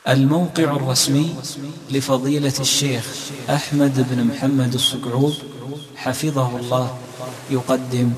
الموقع الرسمي لفضيلة الشيخ أحمد بن محمد الصقعوب حفظه الله يقدم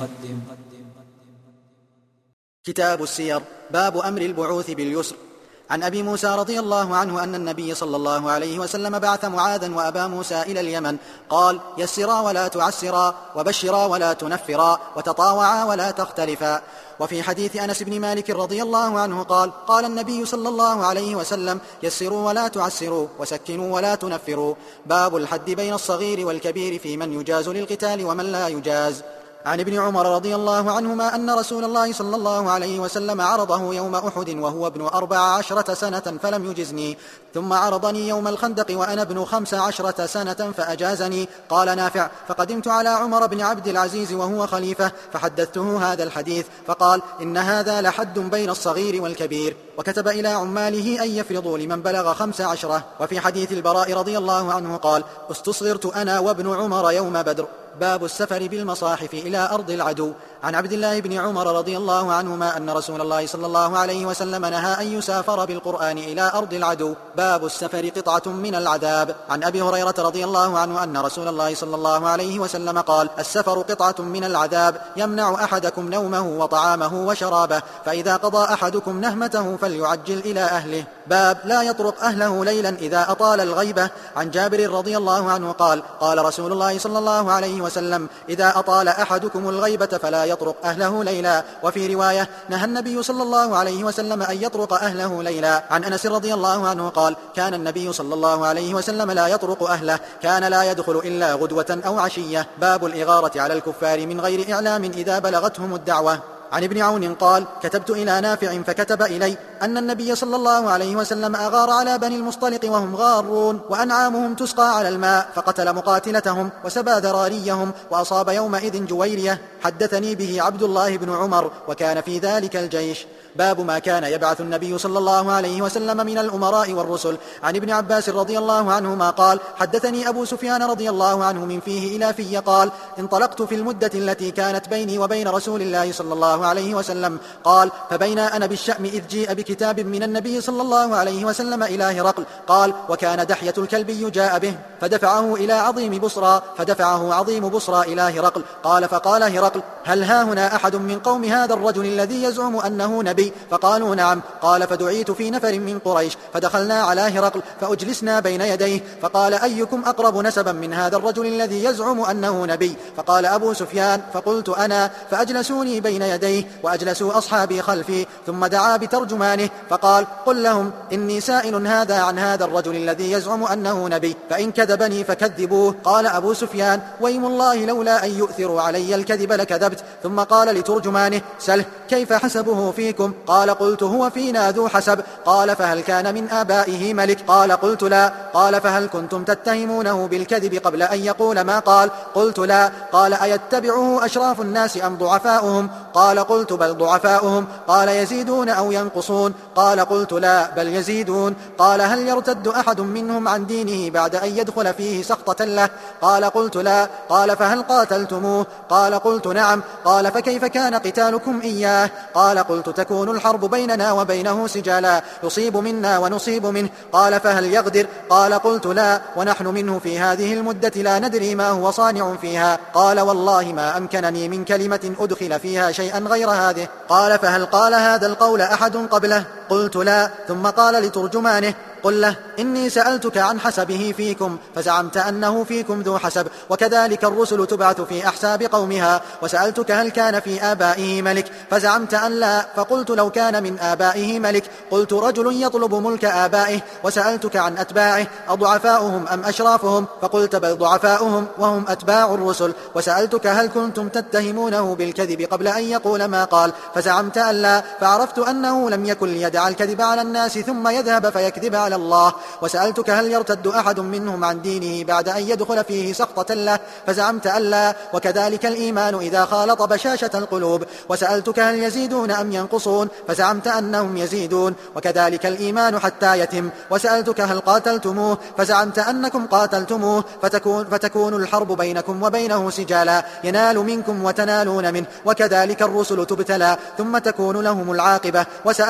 كتاب السير. باب أمر البعوث باليسر. عن أبي موسى رضي الله عنه أن النبي صلى الله عليه وسلم بعث معاذا وأبا موسى إلى اليمن، قال: يسرا ولا تعسرا، وبشرا ولا تنفرا، وتطاوعا ولا تختلفا. وفي حديث أنس بن مالك رضي الله عنه قال: قال النبي صلى الله عليه وسلم: يسروا ولا تعسروا، وسكنوا ولا تنفروا. باب الحد بين الصغير والكبير في من يجاز للقتال ومن لا يجاز. عن ابن عمر رضي الله عنهما أن رسول الله صلى الله عليه وسلم عرضه يوم أحد وهو ابن 14 سنة فلم يجزني، ثم عرضني يوم الخندق وأنا ابن 15 سنة فأجازني. قال نافع: فقدمت على عمر بن عبد العزيز وهو خليفة فحدثته هذا الحديث، فقال: إن هذا لحد بين الصغير والكبير. وكتب إلى عماله أن يفرضوا لمن بلغ 15. وفي حديث البراء رضي الله عنه قال: استصغرت أنا وابن عمر يوم بدر. باب السفر بالمصاحف إلى أرض العدو. عن عبد الله بن عمر رضي الله عنهما أن رسول الله صلى الله عليه وسلم نهى أن يسافر بالقرآن إلى أرض العدو. باب السفر قطعة من العذاب. عن أبي هريرة رضي الله عنه أن رسول الله صلى الله عليه وسلم قال: السفر قطعة من العذاب يمنع أحدكم نومه وطعامه وشرابه، فإذا قضى أحدكم نهمته فليعجل إلى أهله. باب لا يطرق أهله ليلا إذا أطال الغيبة. عن جابر رضي الله عنه قال: قال رسول الله صلى الله عليه وسلم: إذا أطال أحدكم الغيبة فلا يطرق أهله ليلا. وفي رواية: نهى النبي صلى الله عليه وسلم أن يطرق أهله ليلا. عن أنس رضي الله عنه قال: كان النبي صلى الله عليه وسلم لا يطرق أهله، كان لا يدخل إلا غدوة أو عشية. باب الإغارة على الكفار من غير إعلام إذا بلغتهم الدعوة. عن ابن عون قال: كتبت إلى نافع فكتب إلي أن النبي صلى الله عليه وسلم أغار على بني المصطلق وهم غارون وأنعامهم تسقى على الماء، فقتل مقاتلتهم وسبى ذراريهم وأصاب يومئذ جويرية. حدثني به عبد الله بن عمر وكان في ذلك الجيش. باب ما كان يبعث النبي صلى الله عليه وسلم من الأمراء والرسل. عن ابن عباس رضي الله عنهما قال: حدثني أبو سفيان رضي الله عنه من فيه إلى في قال: انطلقت في المدة التي كانت بيني وبين رسول الله صلى الله عليه وسلم. قال: فبينا أنا بالشأم إذ جيء بكتاب من النبي صلى الله عليه وسلم إلى هرقل. قال: وكان دحية الكلبي جاء به فدفعه إلى عظيم بصرى، فدفعه عظيم بصرى إلى هرقل. قال: فقال هرقل: هل ها هنا أحد من قوم هذا الرجل الذي يزعم أنه نبي؟ فقالوا: نعم. قال: فدعيت في نفر من قريش فدخلنا على هرقل فأجلسنا بين يديه، فقال: أيكم أقرب نسبا من هذا الرجل الذي يزعم أنه نبي؟ فقال أبو سفيان: فقلت أنا، فأجلسوني بين يديه وأجلسوا أصحابي خلفي، ثم دعا بترجمانه فقال: قل لهم إني سائل هذا عن هذا الرجل الذي يزعم أنه نبي، فإن كذبني فكذبوه. قال أبو سفيان: ويم الله لولا أن يؤثروا علي الكذب لكذبت. ثم قال لترجمانه: سله كيف حسبه فيكم؟ قال: قلت: هو فينا ذو حسب. قال: فهل كان من آبائه ملك؟ قال: قلت: لا. قال: فهل كنتم تتهمونه بالكذب قبل أن يقول ما قال؟ قلت: لا. قال: أيتبعه أشراف الناس أم ضعفاؤهم؟ قال: قلت: بل ضعفاؤهم. قال: يزيدون أو ينقصون؟ قال: قلت: لا، بل يزيدون. قال: هل يرتد أحد منهم عن دينه بعد أن يدخل فيه سخطة له؟ قال: قلت: لا. قال: فهل قاتلتموه؟ قال: قلت: نعم. قال: فكيف كان قتالكم إياه؟ قال: قلت: تكون الحرب بيننا وبينه سجالا، يصيب منا ونصيب منه. قال: فهل يغدر؟ قال: قلت: لا، ونحن منه في هذه المدة لا ندري ما هو صانع فيها. قال: والله ما أمكنني من كلمة أدخل فيها شيئا غير هذه. قال: فهل قال هذا القول أحد قبله؟ قلت: لا. ثم قال لترجمانه: قل له إني سألتك عن حسبه فيكم فزعمت أنه فيكم ذو حسب، وكذلك الرسل تبعث في أحساب قومها. وسألتك هل كان في آبائه ملك فزعمت أن لا، فقلت: لو كان من آبائه ملك. قلت: رجل يطلب ملك آبائه. وسألتك عن أتباعه أضعفاؤهم أم أشرافهم؟ فقلت: بل ضعفاؤهم وهم أتباع الرسل. وسألتك هل كنتم تتهمونه بالكذب قبل أن يقول ما قال؟ فزعمت أن لا، فعرفت أنه لم يكن ليدع الكذب على الناس ثم يذهب فيكذب على الله. وسألتك هل يرتد أحد منهم عن دينه بعد أن يدخل فيه سخطة له؟ فزعمت أن لا، وكذلك الإيمان إذا خالط بشاشة القلوب. وسألتك هل يزيدون أم ينقصون؟ فزعمت أنهم يزيدون، وكذلك الإيمان حتى يتم. وسألتك هل قاتلتموه؟ فزعمت أنكم قاتلتموه، فتكون الحرب بينكم وبينه سجالا، ينال منكم وتنالون منه، وكذلك الرسل تبتلى ثم تكون لهم العاقبة. وسألتك هل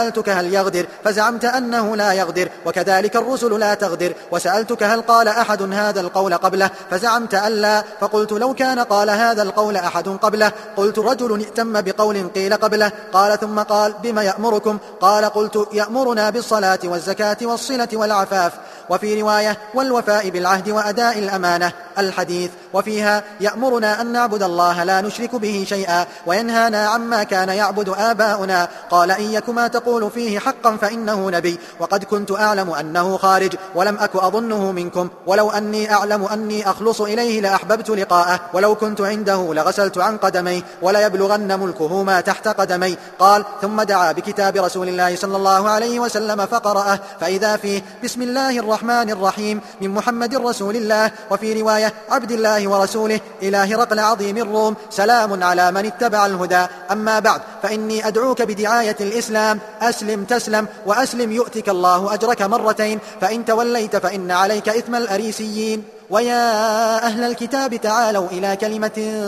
فليغدر، فزعمت أنه لا يغدر، وكذلك الرسل لا تغدر. وسألتك هل قال أحد هذا القول قبله، فزعمت أن لا، فقلت لو كان قال هذا القول أحد قبله قلت رجل ائتم بقول قيل قبله. قال ثم قال بما يأمركم؟ قال قلت يأمرنا بالصلاة والزكاة والصلة والعفاف، وفي رواية والوفاء بالعهد وأداء الأمانة الحديث، وفيها يأمرنا أن نعبد الله لا نشرك به شيئا وينهانا عما كان يعبد آباؤنا. قال إن يك ما تقول فيه حقا فإنه نبي، وقد كنت أعلم أنه خارج ولم أك أظنه منكم، ولو أني أعلم أني أخلص إليه لأحببت لقاءه، ولو كنت عنده لغسلت عن قدمي ولا يبلغن ملكه ما تحت قدمي. قال ثم دعا بكتاب رسول الله صلى الله عليه وسلم فقرأه، فإذا فيه بسم الله الرحمن الرحيم من محمد رسول الله، وفي رواية عبد الله ورسوله إلى هرقل عظيم الروم، سلام على من اتبع الهدى. أما بعد، فإني أدعوك بدعاية الإسلام، أسلم تسلم، وأسلم يؤتك الله أجرك مرتين، فإن توليت فإن عليك إثم الأريسيين. ويا أهل الكتاب تعالوا إلى كلمة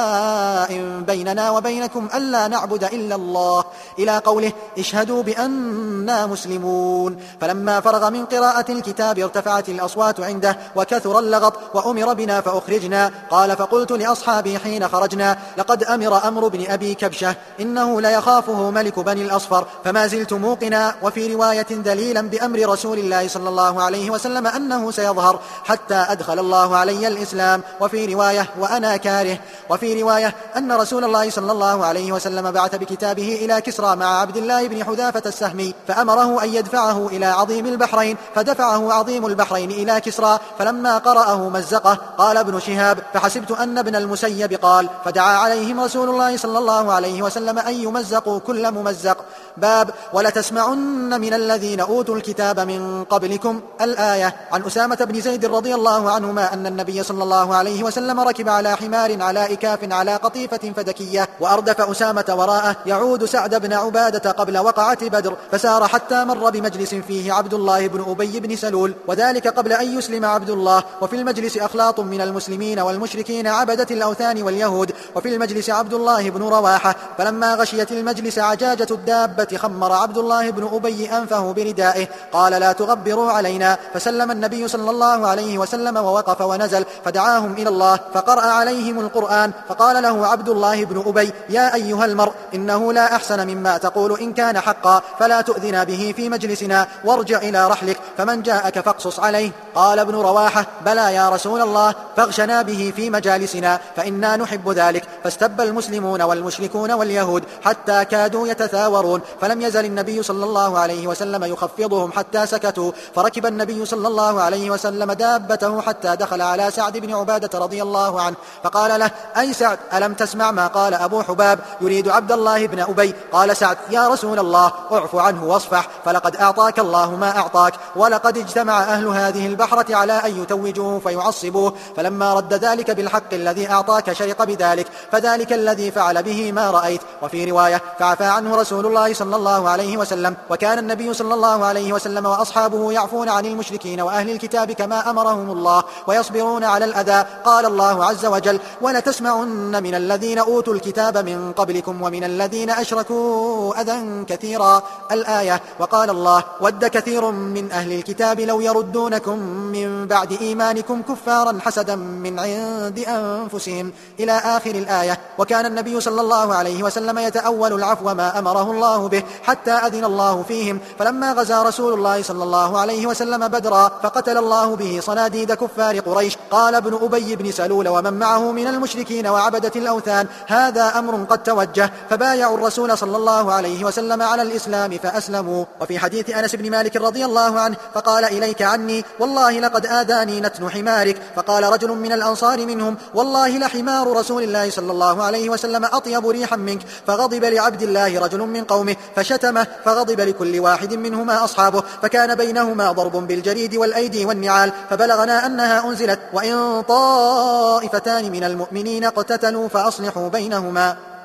سواء بيننا وبينكم ألا نعبد إلا الله، إلى قوله اشهدوا بأننا مسلمون. فلما فرغ من قراءة الكتاب ارتفعت الأصوات عنده وكثر اللغط، وأمر بنا فأخرجنا. قال فقلت لأصحابي حين خرجنا لقد أمر بن أبي كبشة إنه ليخافه ملك بني الأصفر، فما زلت موقنا. وفي رواية دليلا بأمر رسول الله صلى الله عليه وسلم أنه سيظهر حتى أدخل الله علي الإسلام، وفي رواية وأنا كاره. وفي رواية أن رسول الله صلى الله عليه وسلم بعث بكتابه إلى كسرى مع عبد الله بن حذافة السهمي، فأمره أن يدفعه إلى عظيم البحرين، فدفعه عظيم البحرين إلى كسرى، فلما قرأه مزقه. قال ابن شهاب فحسبت أن ابن المسيب قال فدعا عليهم رسول الله صلى الله عليه وسلم أن يمزقوا كل ممزق. باب ولتسمعن من الذين أوتوا الكتاب من قبلكم الآية. عن أسامة بن زيد رضي الله عنهما أن النبي صلى الله عليه وسلم ركب على حمار على إكاف على قطيفة فدكية، وأردف أسامة وراءه يعود سعد بن عبادة قبل وقعة بدر، فسار حتى مر بمجلس فيه عبد الله بن أبي بن سلول، وذلك قبل أن يسلم عبد الله. وفي المجلس أخلاط من المسلمين والمشركين عبدة الأوثان واليهود، وفي المجلس عبد الله بن رواحة. فلما غشيت المجلس عجاجة الدابة خمر عبد الله بن أبي أنفه بردائه، قال لا تغبروا علينا. فسلم النبي صلى الله عليه وسلم ووقف ونزل، فدعاهم إلى الله فقرأ عليهم القرآن. فقال له عبد الله بن أبي يا أيها المرء إنه لا أحسن مما تقول إن كان حقا، فلا تؤذنا به في مجلسنا وارجع إلى رحلك، فمن جاءك فاقصص عليه. قال ابن رواحة بلى يا رسول الله، فاغشنا به في مجالسنا فإنا نحب ذلك. فاستب المسلمون والمشركون واليهود حتى كادوا يتثاورون، فلم يزل النبي صلى الله عليه وسلم يخفضهم حتى سكتوا. فركب النبي صلى الله عليه وسلم دابته حتى دخل على سعد بن عبادة رضي الله عنه، فقال له أي سعد ألم تسمع ما قال أبو حباب يريد عبد الله بن أبي؟ قال سعد يا رسول الله اعف عنه واصفح، فلقد أعطاك الله ما أعطاك، ولقد اجتمع أهل هذه البحرة على أن يتوجوه فيعصبوه، فلما رد ذلك بالحق الذي أعطاك شيق بذلك، فذلك الذي فعل به ما رأيت. وفي رواية فعفى عنه رسول الله صلى الله عليه وسلم. وكان النبي صلى الله عليه وسلم وأصحابه يعفون عن المشركين وأهل الكتاب كما أمرهم الله، ويصبرون على الأذى. قال الله عز وجل ولتسمعن من الذين أوتوا الكتاب من قبلكم ومن الذين أشركوا أذى كثيرا الآية. وقال الله ود كثير من أهل الكتاب لو يردونكم من بعد إيمانكم كفارا حسدا من عند أنفسهم إلى آخر الآية. وكان النبي صلى الله عليه وسلم يتأول العفو ما أمره الله به حتى أذن الله فيهم. فلما غزا رسول الله صلى الله عليه وسلم بدرا فقتل الله به صناديد كفار قريش، قال ابن أبي بن سلول ومن معه من المشركين وعبدة الأوثان هذا أمر قد توجه، فبايعوا الرسول صلى الله عليه وسلم على الإسلام فأسلموا. وفي حديث أنس بن مالك رضي الله عنه فقال إليك عني والله لقد آذاني نتن حمارك. فقال رجل من الأنصار منهم والله لحمار رسول الله صلى الله عليه وسلم أطيب ريحا منك. فغضب لعبد الله رجل من قومه فشتمه، فغضب لكل واحد منهما أصحابه، فكان بينهما ضرب بالجريد والأيدي والنعال. فبلغنا أنها أنزلت وإن طائفتان من المؤمنين اقتتلوا فأصلحوا بينهما.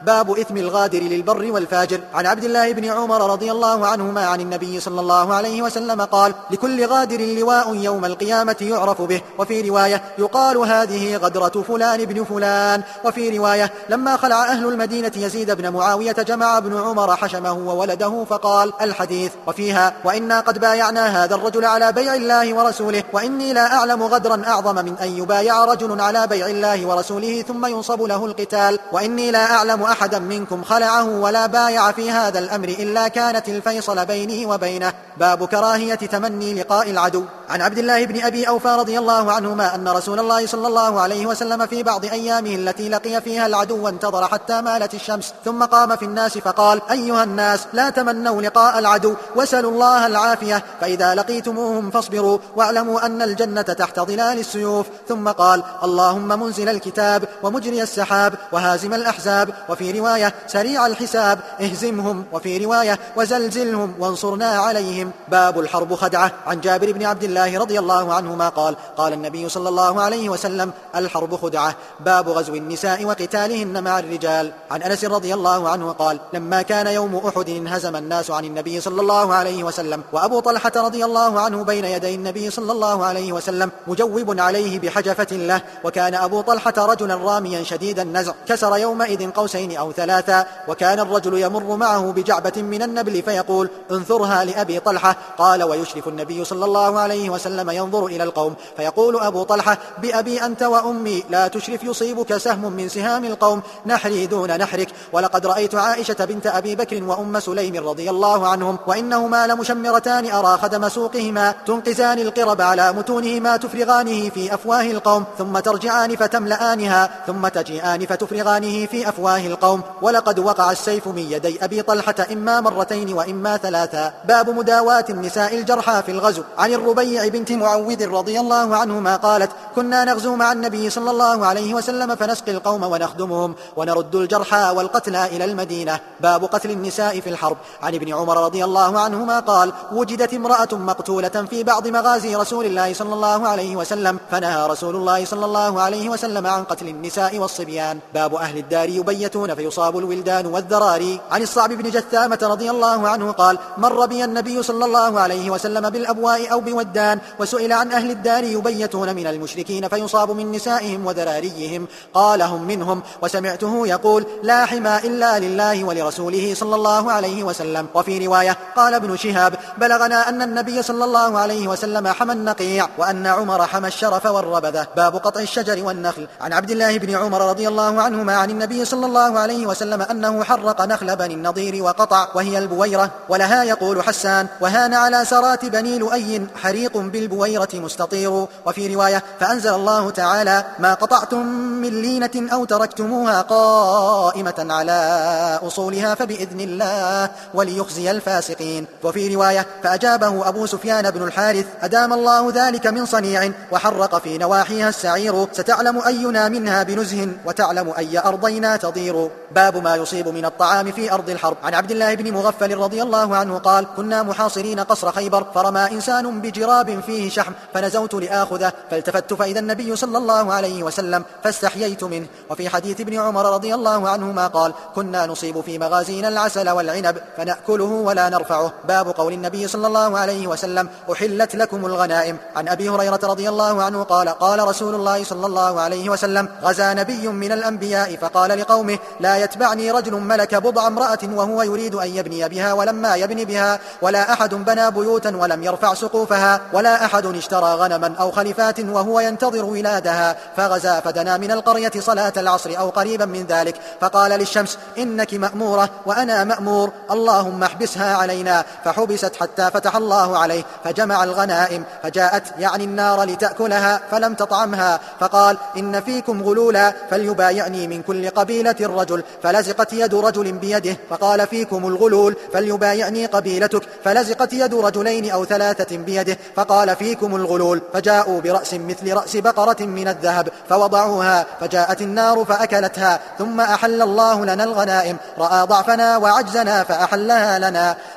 باب إثم الغادر للبر والفاجر. عن عبد الله بن عمر رضي الله عنهما عن النبي صلى الله عليه وسلم قال: لكل غادر لواء يوم القيامة يعرف به. وفي رواية: يقال هذه غدرة فلان بن فلان. وفي رواية: لما خلع أهل المدينة يزيد بن معاوية جمع ابن عمر حشمه وولده فقال. الحديث. وفيها: وإنا قد بايعنا هذا الرجل على بيع الله ورسوله، وإني لا أعلم غدرا أعظم من أن يبايع رجل على بيع الله ورسوله ثم ينصب له القتال، وإني لا أعلم أحدا منكم خلعه ولا بايع في هذا الأمر إلا كانت الفيصل بينه وبينه. باب كراهية تمني لقاء العدو. عن عبد الله بن أبي أوفى رضي الله عنهما أن رسول الله صلى الله عليه وسلم في بعض أيامه التي لقي فيها العدو انتظر حتى مالت الشمس ثم قام في الناس فقال: أيها الناس، لا تمنوا لقاء العدو واسألوا الله العافية، فإذا لقيتموهم فاصبروا واعلموا أن الجنة تحت ظلال السيوف. ثم قال: اللهم منزل الكتاب ومجري السحاب وهازم الأحزاب. وفي رواية: سريع الحساب اهزمهم. وفي رواية: وزلزلهم وانصرنا عليهم. باب الحرب خدعة. عن جابر بن عبد الله رضي الله عنهما قال: قال النبي صلى الله عليه وسلم: الحرب خدعة. باب غزو النساء وقتالهن مع الرجال. عن أنس رضي الله عنه قال: لما كان يوم أحد انهزم الناس عن النبي صلى الله عليه وسلم، وأبو طلحة رضي الله عنه بين يدي النبي صلى الله عليه وسلم مجوب عليه بحجفة له، وكان أبو طلحة رجلا راميا شديد النزع، كسر يومئذ قوسين أو ثلاثا، وكان الرجل يمر معه بجعبة من النبل فيقول: انثرها لأبي طلحة. قال: ويشرف النبي صلى الله عليه وسلم ينظر إلى القوم فيقول أبو طلحة: بأبي أنت وأمي لا تشرف يصيبك سهم من سهام القوم، نحري دون نحرك. ولقد رأيت عائشة بنت أبي بكر وأم سليم رضي الله عنهم وإنهما لمشمرتان أرى خدم سوقهما تنقزان القرب على متونهما تفرغانه في أفواه القوم، ثم ترجعان فتملآنها، ثم تجيئان فتفرغانه في أفواه القوم. ولقد وقع السيف من يدي أبي طلحة إما مرتين وإما ثلاثا. باب مداواة النساء الجرحى في الغزو. عن الربيع بنت معوذ رضي الله عنهما قالت: كنا نغزو مع النبي صلى الله عليه وسلم فنسقي القوم ونخدمهم ونرد الجرحى والقتلى إلى المدينة. باب قتل النساء في الحرب. عن ابن عمر رضي الله عنهما قال: وجدت امرأة مقتولة في بعض مغازي رسول الله صلى الله عليه وسلم، فنهى رسول الله صلى الله عليه وسلم عن قتل النساء والصبيان. باب أهل الدار يبيتون فيصاب الولدان والذراري. عن الصعب بن جثامة رضي الله عنه قال: مر بي النبي صلى الله عليه وسلم بالأبواء أو بودان، وسئل عن أهل الدار يبيتون من المشركين فيصاب من نسائهم وذراريهم، قال: هم منهم. وسمعته يقول: لا حمى إلا لله ولرسوله صلى الله عليه وسلم. وفي رواية قال ابن شهاب: بلغنا أن النبي صلى الله عليه وسلم حمى النقيع، وأن عمر حمى الشرف والربذة. باب قطع الشجر والنخل. عن عبد الله بن عمر رضي الله عنهما عن النبي صلى الله عليه وسلم أنه حرق نخل بني النضير وقطع، وهي البويرة، ولها يقول حسان: وهان على سرات بني لؤي حريق بالبويرة مستطير. وفي رواية: فأنزل الله تعالى: ما قطعتم من لينة أو تركتموها قائمة على أصولها فبإذن الله وليخزي الفاسقين. وفي رواية: فأجابه أبو سفيان بن الحارث: أدام الله ذلك من صنيع، وحرق في نواحيها السعير، ستعلم أينا منها بنزه وتعلم أي أرضينا تضير. باب ما يصيب من الطعام في أرض الحرب. عن عبد الله بن مغفل رضي الله عنه قال: كنا محاصرين قصر خيبر، فرمى إنسان بجراب فيه شحم فنزوت لآخذه، فالتفت فإذا النبي صلى الله عليه وسلم فاستحييت منه. وفي حديث ابن عمر رضي الله عنهما قال: كنا نصيب في مغازينا العسل والعنب فنأكله ولا نرفعه. باب قول النبي صلى الله عليه وسلم: أحلت لكم الغنائم. عن أبي هريرة رضي الله عنه قال: قال رسول الله صلى الله عليه وسلم: غزا نبي من الأنبياء فقال لقومه: لا يتبعني رجل ملك بضع امرأة وهو يريد أن يبني بها ولما يبني بها، ولا أحد بنى بيوتا ولم يرفع سقوفها، ولا أحد اشترى غنما أو خلفات وهو ينتظر ولادها، فغزا فدنا من القرية صلاة العصر أو قريبا من ذلك، فقال للشمس: إنك مأمورة وأنا مأمور، اللهم احبسها علينا، فحبست حتى فتح الله عليه فجمع الغنائم، فجاءت يعني النار لتأكلها فلم تطعمها، فقال: إن فيكم غلولا فليبايعني من كل قبيلة رجل، فلزقت يد رجل بيده، فقال: فيكم الغلول فليبايعني قبيلتك، فلزقت يد رجلين أو ثلاثة بيده، فقال: فيكم الغلول، فجاءوا برأس مثل رأس بقرة من الذهب فوضعوها، فجاءت النار فأكلتها، ثم أحل الله لنا الغنائم، رأى ضعفنا وعجزنا فأحلها لنا.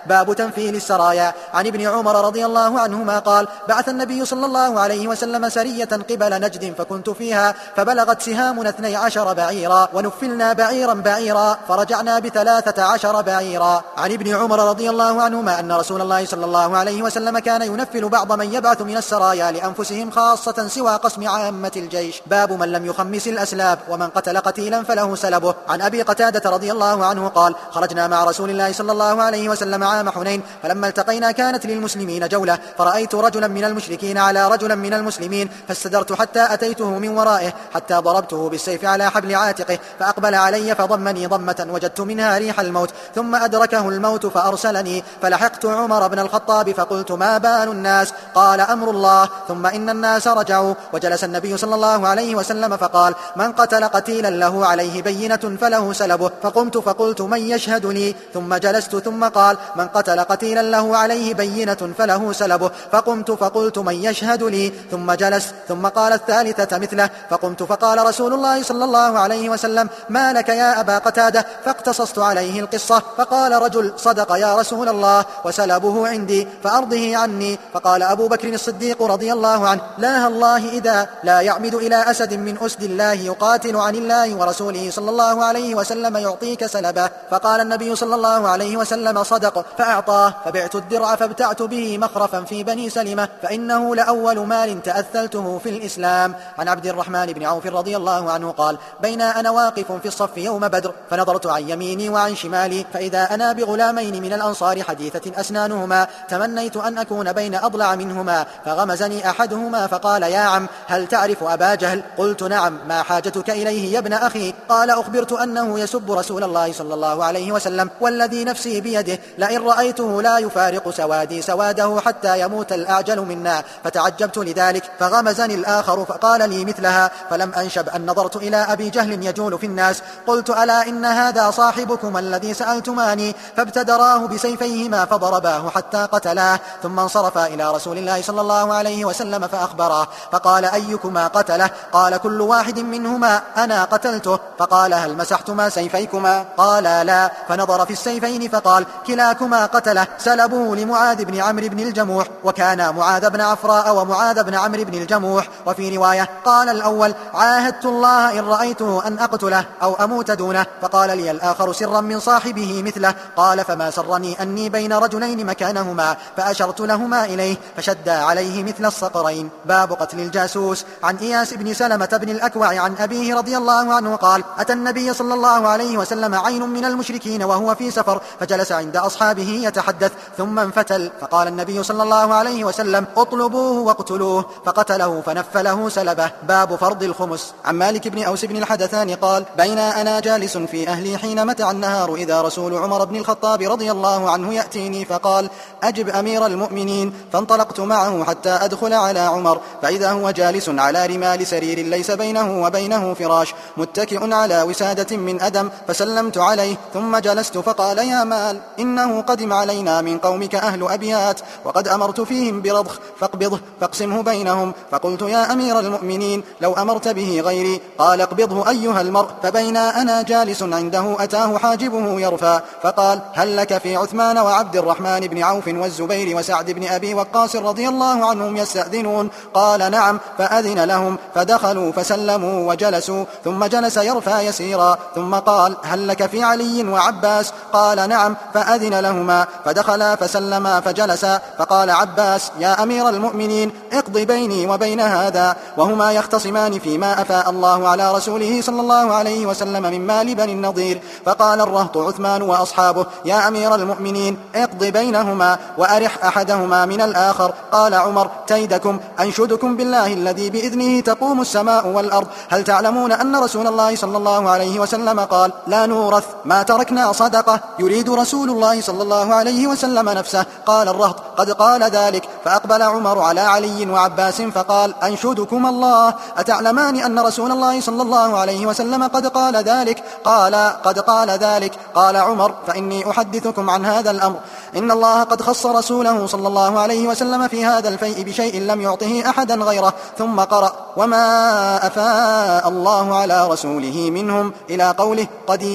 باب تنفيل السرايا. عن ابن عمر رضي الله عنهما قال: بعث النبي صلى الله عليه وسلم سرية قبل نجد فكنت فيها، فبلغت سهامنا 12 بعيرا، ونفلنا بعيرا بعيرا، فرجعنا ب13 بعيرا. عن ابن عمر رضي الله عنهما أن رسول الله صلى الله عليه وسلم كان ينفل بعض من يبعث من السرايا لأنفسهم خاصة سوى قسم عامة الجيش. باب من لم يخمس الأسلاب، ومن قتل قتيلا فله سلبه. عن أبي قتادة رضي الله عنه قال: خرجنا مع رسول الله صلى الله عليه وسلم عام حنين، فلما التقينا كانت للمسلمين جولة، فرأيت رجلا من المشركين على رجلا من المسلمين، فاستدرت حتى أتيته من ورائه، حتى ضربته بالسيف على حبل عاتقه، فأقبل علي فضمني ضمة وجدت منها ريح الموت، ثم أدركه الموت فأرسلني، فلحقت عمر بن الخطاب فقلت: ما بال الناس؟ قال: أمر الله. ثم إن الناس رجعوا، وجلس النبي صلى الله عليه وسلم فقال: من قتل قتيلا له عليه بينة فله سلبه. فقمت فقلت: من يشهد لي؟ ثم جلست، ثم قال: من قتل قتيلا له عليه بينة فله سلبه. فقمت فقلت: من يشهد لي؟ ثم جلس، ثم قال الثالثة مثله. فقمت فقال رسول الله صلى الله عليه وسلم: ما لك يا أبا قتادة؟ فاقتصصت عليه القصة، فقال رجل: صدق يا رسول الله، وسلبه عندي فأرضه عني. فقال أبو بكر الصديق رضي الله عنه: لا الله إذا لا يعمد إلى أسد من أسد الله يقاتل عن الله ورسوله صلى الله عليه وسلم يعطيك سلبه. فقال النبي صلى الله عليه وسلم: صدق، فأعطاه. فبعت الدرع فابتعت به مخرفا في بني سلمة، فإنه لأول مال تأثلته في الإسلام. عن عبد الرحمن بن عوف رضي الله عنه قال: بين أنا واقف في الصف يوم بدر، فنظرت عن يميني وعن شمالي، فإذا أنا بغلامين من الأنصار حديثة أسنانهما، تمنيت أن أكون بين أضلع منهما، فغمزني أحدهما فقال: يا عم، هل تعرف أبا جهل؟ قلت: نعم. ما حاجتك إليه يا ابن أخي؟ قال: أخبرت أنه يسب رسول الله صلى الله عليه وسلم، والذي نفسي بيده لئن رأيته لا يفارق سوادي سواده حتى يموت الأعجل منا. فتعجبت لذلك، فغمزني الآخر فقال لي مثلها، فلم أنشب أن نظرت إلى أبي جهل يجول في الناس. قلت: ألا إن هذا صاحبكم الذي سألتماني؟ فابتدراه بسيفيهما فضرباه حتى قتلاه، ثم انصرفا إلى رسول الله صلى الله عليه وسلم فأخبراه، فقال: أيكما قتله؟ قال: كل واحد منهما أنا قتلته. فقال: هل مسحتما سيفيكما؟ قال: لا. فنظر في السيفين فقال: كلاكما قتله، سلبه لمعاذ بن عمرو بن الجموح، وكان معاذ بن عفراء ومعاذ بن عمرو بن الجموح. وفي رواية قال الأول: عاهدت الله إن رأيته أن أقتله أو أموت دونه. فقال لي الآخر سرا من صاحبه مثله. قال: فما سرني أني بين رجلين مكانهما، فأشرت لهما إليه فشد عليه مثل الصقرين. باب قتل الجاسوس. عن إياس بن سلمة بن الأكوع عن أبيه رضي الله عنه قال: أتى النبي صلى الله عليه وسلم عين من المشركين وهو في سفر، فجلس عند أصحابه يتحدث، ثم انفتل، فقال النبي صلى الله عليه وسلم: اطلبوه واقتلوه، فقتله فنفله سلبه. باب فرض الخمس. عن مالك بن أوس بن الحدثان قال: بين أنا جالس في أهلي حين متع النهار، إذا رسول عمر بن الخطاب رضي الله عنه يأتيني، فقال: أجب أمير المؤمنين. فانطلقت معه حتى أدخل على عمر، فإذا هو جالس على رمال سرير ليس بينه وبينه فراش، متكئ على وسادة من أدم، فسلمت عليه، ثم جلست، فقال: يا مال، إنه قدم علينا من قومك أهل أبيات، وقد أمرت فيهم برضخ، فاقبضه فاقسمه بينهم. فقلت: يا أمير المؤمنين، لو أمرت به غيري. قال: اقبضه أيها المرء. فبينا أنا جالس عنده أتاه حاجبه يرفع، فقال: هل لك في عثمان وعبد الرحمن بن عوف والزبير وسعد بن أبي وقاص رضي الله عنهم يستأذنون؟ قال: نعم. فأذن لهم، فدخلوا فسلموا وجلسوا، ثم جلس يرفع يسيرا، ثم قال: هل لك في علي وعباس؟ قال: نعم. فأذن لهما، فدخلا فسلما فجلسا، فقال عباس: يا أمير المؤمنين، اقض بيني وبين هذا. وهما يختصمان فيما أفاء الله على رسوله صلى الله عليه وسلم من مال بني النضير. فقال الرهط عثمان وأصحابه: يا أمير المؤمنين، اقض بينهما وأرح أحدهما من الآخر. قال عمر: تيدكم، أنشدكم بالله الذي بإذنه تقوم السماء والأرض، هل تعلمون أن رسول الله صلى الله عليه وسلم قال: لا نورث ما تركنا صدقة؟ يريد رسول الله صلى الله عليه وسلم نفسه. قال الرهط: قد قال ذلك. فأقبل عمر على علي وعباس فقال: أنشدكم الله، أتعلمان أن رسول الله صلى الله عليه وسلم قد قال ذلك؟ قال: قد قال ذلك. قال عمر: فإني أحدثكم عن هذا الأمر، إن الله قد خص رسوله صلى الله عليه وسلم في هذا الفيء بشيء لم يعطه أحدا غيره. ثم قرأ: وما أفاء الله على رسوله منهم، إلى قوله: قدير.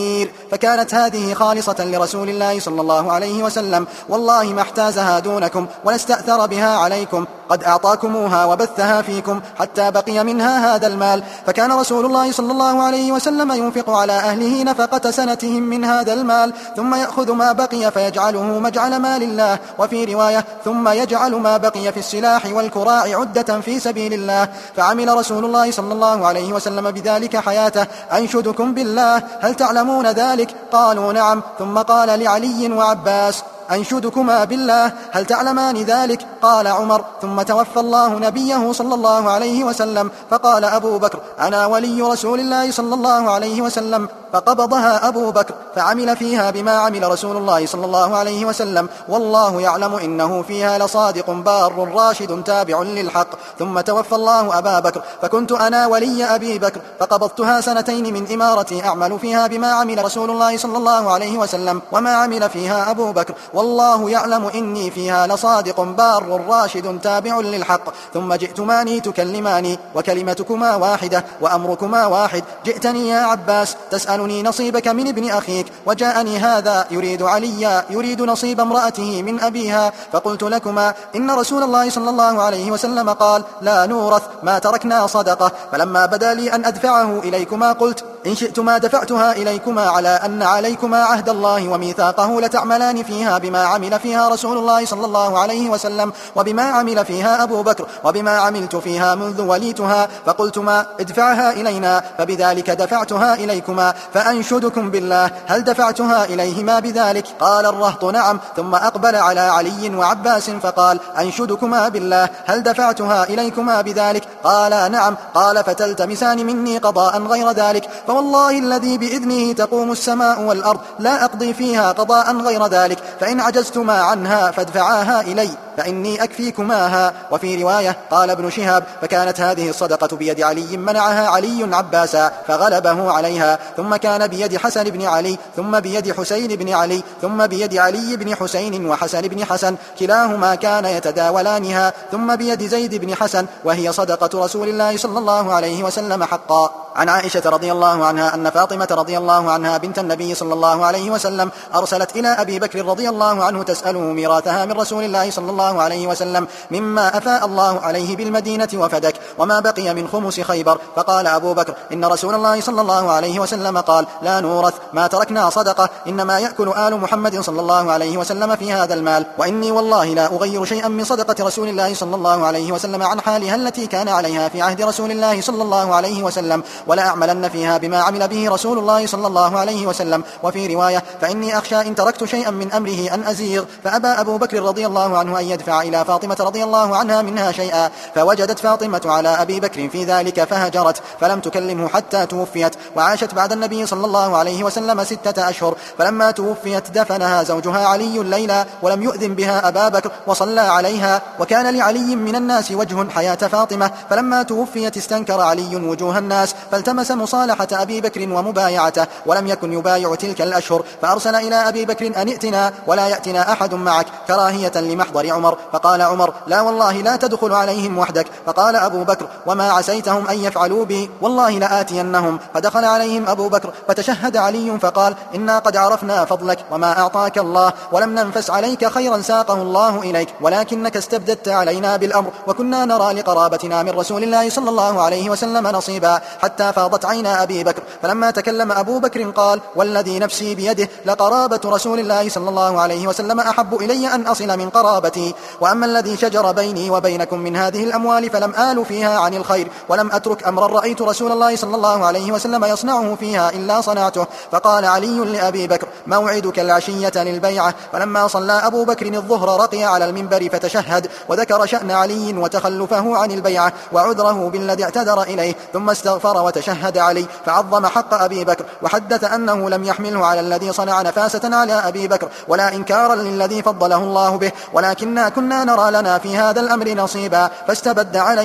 فكانت هذه خالصة لرسول الله صلى الله عليه وسلم، والله ما احتازها دونكم ولا استأثر بها عليكم، قد أعطاكموها وبثها فيكم حتى بقي منها هذا المال. فكان رسول الله صلى الله عليه وسلم ينفق على أهله نفقة سنتهم من هذا المال، ثم يأخذ ما بقي فيجعله مجعل مال الله، وفي رواية ثم يجعل ما بقي في السلاح والكراع عدة في سبيل الله. فعمل رسول الله صلى الله عليه وسلم بذلك حياته. أنشدكم بالله هل تعلمون ذلك؟ قالوا نعم. ثم قال لعلي وعباس أنشدكما بالله هل تعلمان ذلك؟ قال عمر. ثم توفى الله نبيه صلى الله عليه وسلم، فقال أبو بكر أنا ولي رسول الله صلى الله عليه وسلم، فقبضها أبو بكر فعمل فيها بما عمل رسول الله صلى الله عليه وسلم، والله يعلم إنه فيها لصادق بار راشد تابع للحق. ثم توفى الله أبا بكر، فكنت أنا ولي أبي بكر، فقبضتها سنتين من إمارتي أعمل فيها بما عمل رسول الله صلى الله عليه وسلم وما عمل فيها أبو بكر، والله يعلم إني فيها لصادق بار راشد تابع للحق. ثم جئتماني تكلماني وكلمتكما واحدة وأمركما واحد. جئتني يا عباس تسألني نصيبك من ابن أخيك، وجاءني هذا يريد عليا يريد نصيب امرأته من أبيها، فقلت لكما إن رسول الله صلى الله عليه وسلم قال لا نورث ما تركنا صدقة. فلما بدا لي أن أدفعه إليكما قلت إن شئتما دفعتها إليكما على أن عليكما عهد الله وميثاقه لتعملان فيها بما عمل فيها رسول الله صلى الله عليه وسلم وبما عمل فيها أبو بكر وبما عملت فيها منذ وليتها، فقلتما ادفعها إلينا، فبذلك دفعتها إليكما. فأنشدكم بالله هل دفعتها إليهما بذلك؟ قال الرهط نعم. ثم أقبل على علي وعباس فقال أنشدكما بالله هل دفعتها إليكما بذلك؟ قال نعم. قال فتلتمسان مني قضاء غير ذلك، فوالله الذي بإذنه تقوم السماء والأرض لا أقضي فيها قضاء غير ذلك، فإن عجزتما عنها فادفعاها إلي فإني أكفيكماها. وفي رواية قال ابن شهاب فكانت هذه الصدقة بيد علي منعها علي عباسا فغلبه عليها، ثم كان بيد حسن بن علي، ثم بيد حسين بن علي، ثم بيد علي بن حسين وحسن بن حسن كلاهما كان يتداولانها، ثم بيد زيد بن حسن، وهي صدقة رسول الله صلى الله عليه وسلم حقا. عن عائشة رضي الله عنها أن فاطمة رضي الله عنها بنت النبي صلى الله عليه وسلم أرسلت إلى أبي بكر رضي الله عنه تسأله ميراثها من رسول الله صلى الله عليه وسلم مما أفاء الله عليه بالمدينة وفدك وما بقي من خمس خيبر. فقال أبو بكر إن رسول الله صلى الله عليه وسلم قال لا نورث ما تركنا صدقة، إنما يأكل آل محمد صلى الله عليه وسلم في هذا المال، وإني والله لا أغير شيئا من صدقة رسول الله صلى الله عليه وسلم عن حالها التي كان عليها في عهد رسول الله صلى الله عليه وسلم، ولا أعملن فيها بما عمل به رسول الله صلى الله عليه وسلم. وفي رواية فإني أخشى إن تركت شيئا من أمره أن أزيغ. فأبى أبو بكر رضي الله عنه أن يدفع إلى فاطمة رضي الله عنها منها شيئا، فوجدت فاطمة على أبي بكر في ذلك فهجرت فلم تكلمه حتى توفيت، وعاشت بعد النبي صلى الله عليه وسلم 6 أشهر. فلما توفيت دفنها زوجها علي الليلة ولم يؤذن بها أبا بكر وصلى عليها، وكان لعلي من الناس وجه حياة فاطمة، فلما توفيت استنكر علي وجوه الناس فالتمس مصالحة أبي بكر ومبايعته، ولم يكن يبايع تلك الأشهر، فأرسل إلى أبي بكر أن ائتنا ولا يأتنا أحد معك كراهية لمحضر عمر. فقال عمر لا والله لا تدخل عليهم وحدك. فقال أبو بكر وما عسيتهم أن يفعلوا بي؟ والله لآتينهم. فدخل عليهم أبو بكر فتشهد علي فقال إنا قد عرفنا فضلك وما أعطاك الله، ولم ننفس عليك خيرا ساقه الله إليك، ولكنك استبددت علينا بالأمر، وكنا نرى لقرابتنا من رسول الله صلى الله عليه وسلم نصيبا، حتى فاضت عينا أبي بكر. فلما تكلم أبو بكر قال والذي نفسي بيده لقرابة رسول الله صلى الله عليه وسلم أحب إلي أن أصل من قرابتي، وأما الذي شجر بيني وبينكم من هذه الأموال فلم آل فيها عن الخير، ولم أترك أمرا رأيت رسول الله صلى الله عليه وسلم يصنعه فيها إلا صنعته. فقال علي لأبي بكر موعدك العشية للبيعة. فلما صلى أبو بكر الظهر رقي على المنبر فتشهد وذكر شأن علي وتخلفه عن البيعة وعذره بالذي اعتذر إليه، ثم استغفر وتشهد علي فعظم حق أبي بكر، وحدث أنه لم يحمله على الذي صنع نفاسة على أبي بكر ولا إنكارا للذي فضله الله به، ولكننا كنا نرى لنا في هذا الأمر نصيبا فاستبد علينا،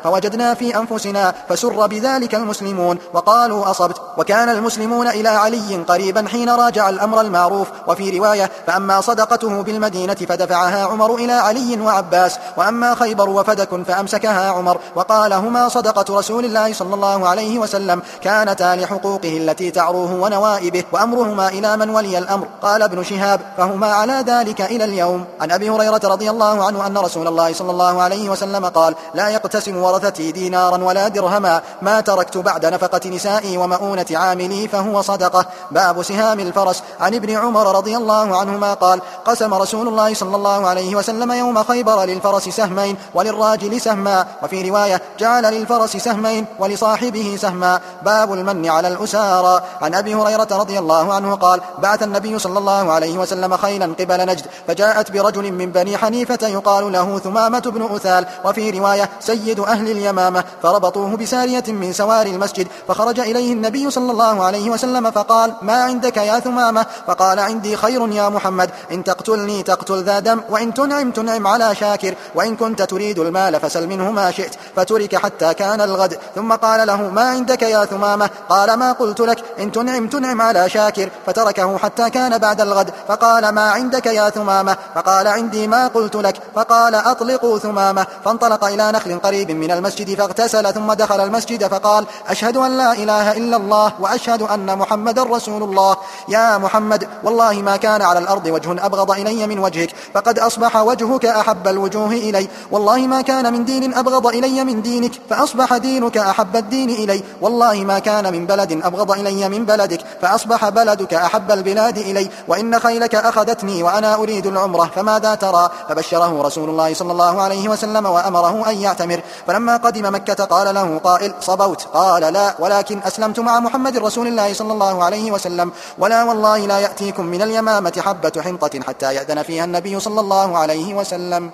فوجدنا في أنفسنا فسر بذلك المسلمون وقالوا أصبت. وكان المسلمون إلى علي قريبا حين راجع الأمر المعروف. وفي رواية فأما صدقته بالمدينة فدفعها عمر إلى علي وعباس، وأما خيبر وفدك فأمسكها عمر، وقال هما صدقة رسول الله صلى الله عليه وسلم كانتا لحقوقه التي تعروه ونوائبه، وأمرهما إلى من ولي الأمر. قال ابن شهاب فهما على ذلك إلى اليوم. عن أبي هريرة رضي الله عنه أن رسول الله صلى الله عليه وسلم قال لا يقتسم ورثتي دينارا ولا درهما ما تركت بعد نفقة نسائي ومؤونة عاملي فهو صدقة. باب سهام الفرس. عن ابن عمر رضي الله عنهما قال قسم رسول الله صلى الله عليه وسلم يوم خيبر للفرس سهمين وللراجل سهما، وفي رواية جعل للفرس سهمين ولصاحبه سهما. باب المن على الأسارى. عن أبي هريرة رضي الله عنه قال بعث النبي صلى الله عليه وسلم خيلا قبل نجد فجاءت برجل من بني حنيفة يقال له ثمامة بن أثال، وفي رواية سيد أهل اليمامة، فربطوه بسارية من سواري المسجد، فخرج إليه النبي صلى الله عليه وسلم فقال ما عندك يا ثمامة؟ فقال عندي خير يا محمد، إن تقتلني تقتل ذا دم، وإن تنعم على شاكر، وإن كنت تريد المال فسل منه ما شئت. فترك حتى كان الغد، ثم قال له ما عندك يا ثمامة؟ قال ما قلت لك، إن تنعم على شاكر، فتركه حتى كان بعد الغد، فقال ما عندك يا ثمامة؟ فقال عندي ما قلت لك، فقال أطلقوا ثمامة. فانطلق إلى نخل قريب من المسجد فاغتسل، ثم دخل المسجد فقال أشهد أن لا إله إلا الله وأشهد أن محمد رسول الله. يا محمد والله ما كان على الأرض وجه أبغض إلي من وجهك، فقد أصبح وجهك أحب الوجوه إلي، والله ما كان من دين أبغض إلي من دينك، فأصبح دينك أحب الدين إلي، والله ما كان من بلد أبغض إلي من بلدك، فأصبح بلدك أحب البلاد إلي، وإن خيلك أخذتني وأنا أريد العمرة، فماذا ترى؟ فبشره رسول الله صلى الله عليه وسلم وأمره أن يعتمر. فلما قدم مكة قال له قائل صبوت؟ قال لا، ولكن أسلمت مع محمد رسول الله صلى الله عليه وسلم، ولا والله لا يأتيكم من اليمامة حبة حنطة حتى يأذن فيها النبي صلى الله عليه وسلم.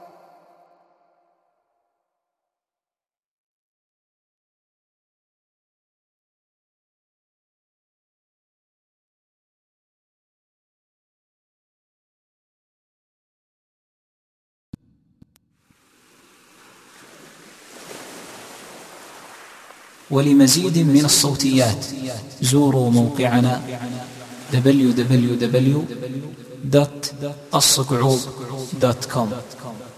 ولمزيد من الصوتيات زوروا موقعنا www.الصقعوب.com.